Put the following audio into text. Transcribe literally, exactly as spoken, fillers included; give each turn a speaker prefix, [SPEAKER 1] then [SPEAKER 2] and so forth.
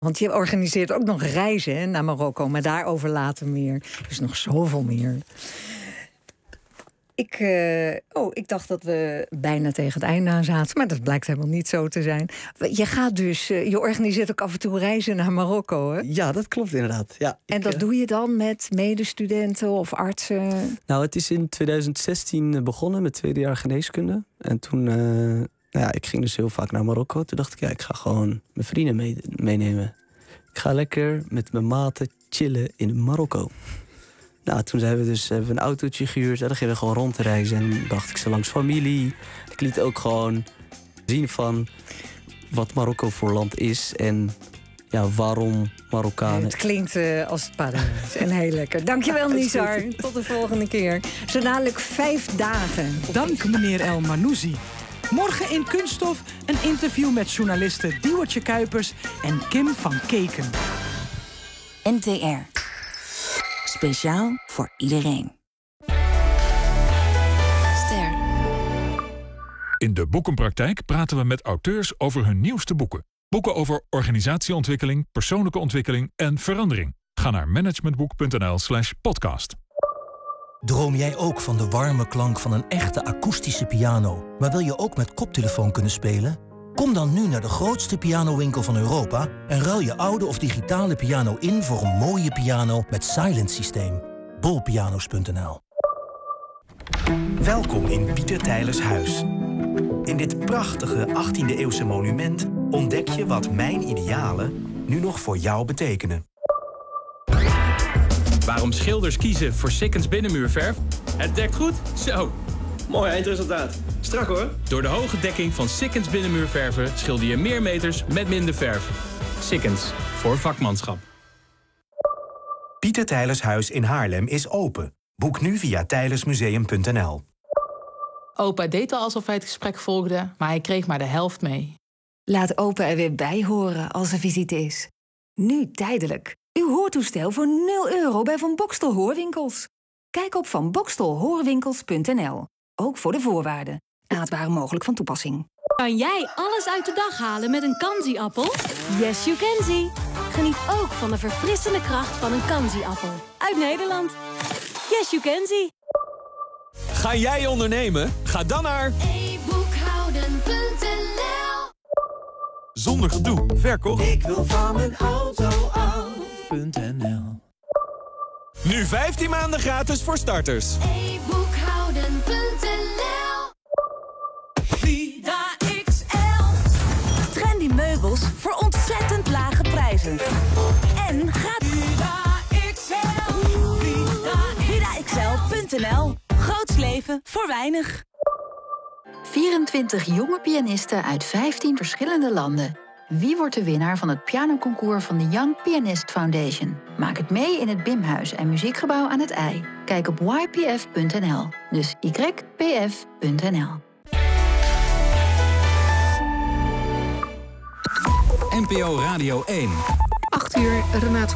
[SPEAKER 1] Want je organiseert ook nog reizen hè, naar Marokko, maar daarover later meer. Er is nog zoveel meer. Ik, uh, oh, ik dacht dat we bijna tegen het einde aan zaten, maar dat blijkt helemaal niet zo te zijn. Je gaat dus, uh, je organiseert ook af en toe reizen naar Marokko, hè?
[SPEAKER 2] Ja, dat klopt inderdaad. Ja,
[SPEAKER 1] en
[SPEAKER 2] ik,
[SPEAKER 1] dat
[SPEAKER 2] uh...
[SPEAKER 1] doe je dan met medestudenten of artsen?
[SPEAKER 2] Nou, het is in twintig zestien begonnen met tweede jaar geneeskunde. En toen, uh, nou ja, ik ging dus heel vaak naar Marokko. Toen dacht ik, ja, ik ga gewoon mijn vrienden mee, meenemen. Ik ga lekker met mijn maten chillen in Marokko. Nou, toen zijn we dus, hebben we een autootje gehuurd. En dan gingen we gewoon rondreizen. En dan bracht ik ze langs familie. Ik liet ook gewoon zien van wat Marokko voor land is. En ja, waarom Marokkanen.
[SPEAKER 1] Het klinkt uh, als het paradijs. En heel lekker. Dankjewel, Nizar. Tot de volgende keer. Zo dadelijk vijf dagen.
[SPEAKER 3] Dank, meneer El Manouzi. Morgen in Kunststof een interview met journalisten Diewertje Kuipers en Kim van Keken.
[SPEAKER 4] N T R. Speciaal voor iedereen. Ster.
[SPEAKER 5] In de Boekenpraktijk praten we met auteurs over hun nieuwste boeken. Boeken over organisatieontwikkeling, persoonlijke ontwikkeling en verandering. Ga naar managementboek.nl slash podcast.
[SPEAKER 6] Droom jij ook van de warme klank van een echte akoestische piano, maar wil je ook met koptelefoon kunnen spelen? Kom dan nu naar de grootste pianowinkel van Europa en ruil je oude of digitale piano in voor een mooie piano met silent systeem. bol pianos punt n l.
[SPEAKER 7] Welkom in Pieter Teylers huis. In dit prachtige achttiende eeuwse monument ontdek je wat mijn idealen nu nog voor jou betekenen.
[SPEAKER 8] Waarom schilders kiezen voor Sikkens binnenmuurverf? Het dekt goed? Zo.
[SPEAKER 9] Mooi eindresultaat. Strak hoor.
[SPEAKER 8] Door de hoge dekking van Sikkens binnenmuurverven schilder je meer meters met minder verf. Sikkens, voor vakmanschap.
[SPEAKER 7] Pieter Teylers huis in Haarlem is open. Boek nu via teylersmuseum punt n l.
[SPEAKER 10] Opa deed al alsof hij het gesprek volgde, maar hij kreeg maar de helft mee.
[SPEAKER 11] Laat opa er weer bij horen als er visite is. Nu tijdelijk. Uw hoortoestel voor nul euro bij Van Bokstel Hoorwinkels. Kijk op van bokstel hoorwinkels punt n l. Ook voor de voorwaarden. Raadbaar mogelijk van toepassing.
[SPEAKER 12] Kan jij alles uit de dag halen met een Kanzi-appel? Yes, you can see. Geniet ook van de verfrissende kracht van een Kanzi-appel. Uit Nederland. Yes, you can see.
[SPEAKER 13] Ga jij ondernemen? Ga dan naar
[SPEAKER 14] e boekhouden punt n l.
[SPEAKER 13] Zonder gedoe. Verkocht.
[SPEAKER 15] Ik wil van mijn auto af.nl.
[SPEAKER 13] Nu vijftien maanden gratis voor starters.
[SPEAKER 14] e boekhouden punt n l.
[SPEAKER 4] Vida X L. Trendy meubels voor ontzettend lage prijzen. En gaat Vida X L. Vida X L punt n l. Groots leven voor weinig.
[SPEAKER 16] vierentwintig jonge pianisten uit vijftien verschillende landen. Wie wordt de winnaar van het pianoconcours van de Young Pianist Foundation? Maak het mee in het Bimhuis en Muziekgebouw aan het I. Kijk op y p f punt n l. Dus y p f punt n l.
[SPEAKER 17] N P O Radio één.
[SPEAKER 18] acht uur, Renate